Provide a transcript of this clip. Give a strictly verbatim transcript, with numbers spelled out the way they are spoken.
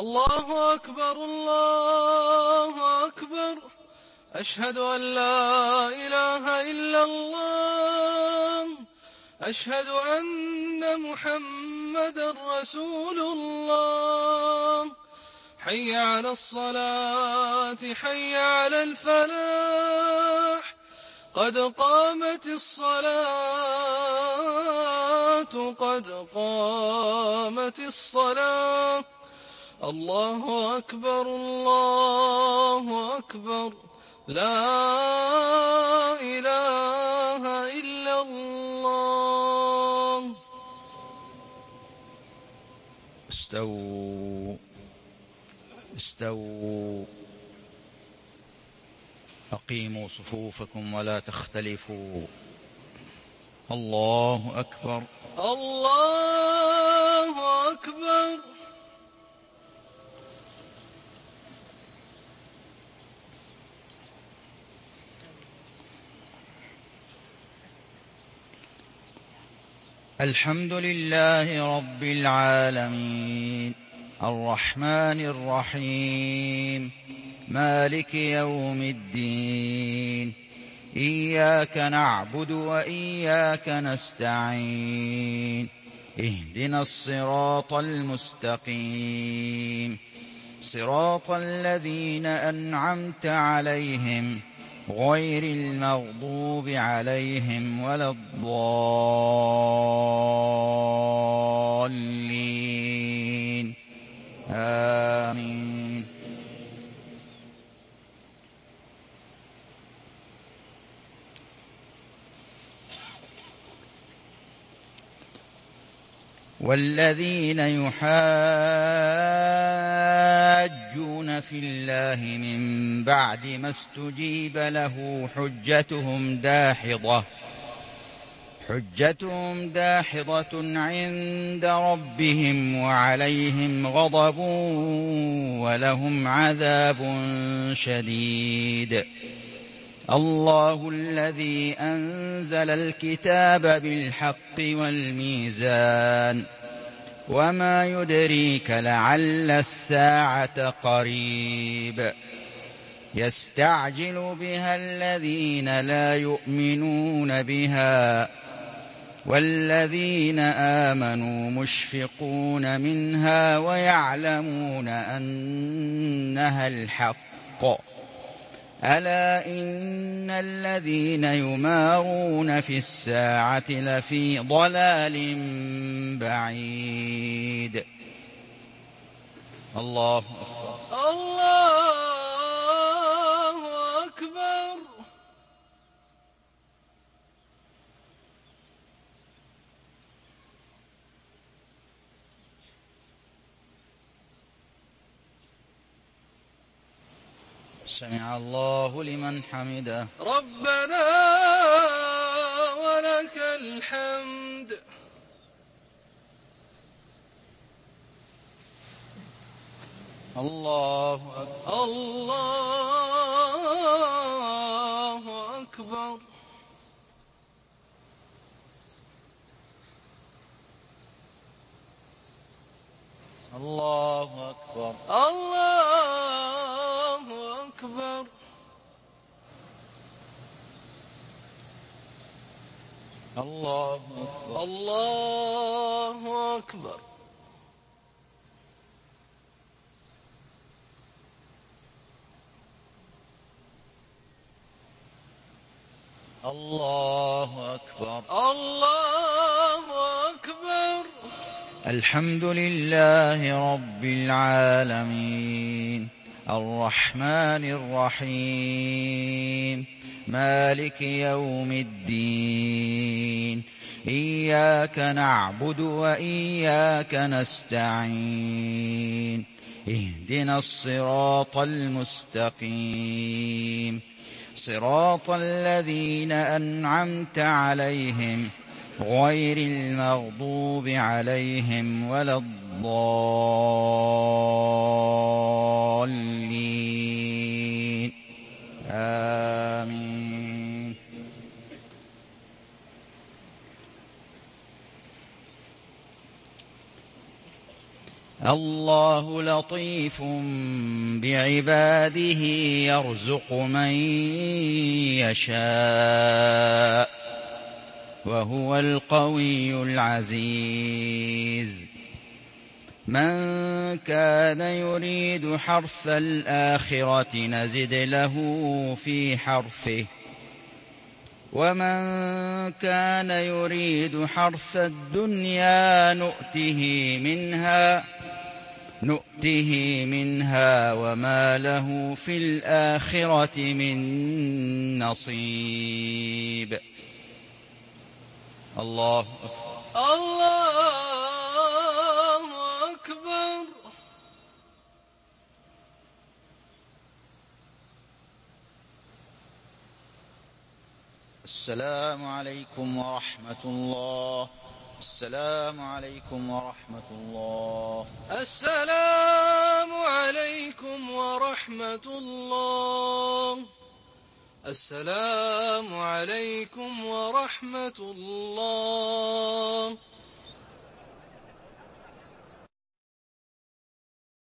الله أكبر الله أكبر. أشهد أن لا إله إلا الله. أشهد أن محمدا رسول الله. حي على الصلاة حي على الفلاح. قد قامت الصلاة قد قامت الصلاة. الله أكبر الله أكبر. لا إله إلا الله. استووا استووا أقيموا صفوفكم ولا تختلفوا. الله أكبر الله أكبر. الحمد لله رب العالمين الرحمن الرحيم مالك يوم الدين. إياك نعبد وإياك نستعين. اهدنا الصراط المستقيم صراط الذين أنعمت عليهم غير المغضوب عليهم ولا الضالين. آمين. والذين يحاجون في الله من بعد ما استجيب له حجتهم داحضة حجتهم داحضة عند ربهم وعليهم غضب ولهم عذاب شديد. الله الذي أنزل الكتاب بالحق والميزان وما يدريك لعل الساعة قريب. يستعجل بها الذين لا يؤمنون بها والذين آمنوا مشفقون منها ويعلمون أنها الحق. ألا إن الذين يمارون في الساعة لفي ضلال بعيد. الله أكبر الله أكبر. سمع الله لمن حمده. ربنا ولك الحمد. الله أكبر الله أكبر. الله أكبر الله أكبر. الله أكبر الله أكبر. الله أكبر الله أكبر. الحمد لله رب العالمين الرحمن الرحيم مالك يوم الدين. إياك نعبد وإياك نستعين. اهدنا الصراط المستقيم صراط الذين أنعمت عليهم غير المغضوب عليهم ولا الضالين. آمين. الله لطيف بعباده يرزق من يشاء وهو القوي العزيز من كان يريد حرث الآخرة نزد له في حرثه ومن كان يريد حرث الدنيا نؤته منها نؤته منها وما له في الآخرة من نصيب. الله أكبر. الله أكبر. السلام عليكم ورحمة الله. السلام عليكم ورحمة الله. السلام عليكم ورحمة الله. السلام عليكم ورحمة الله.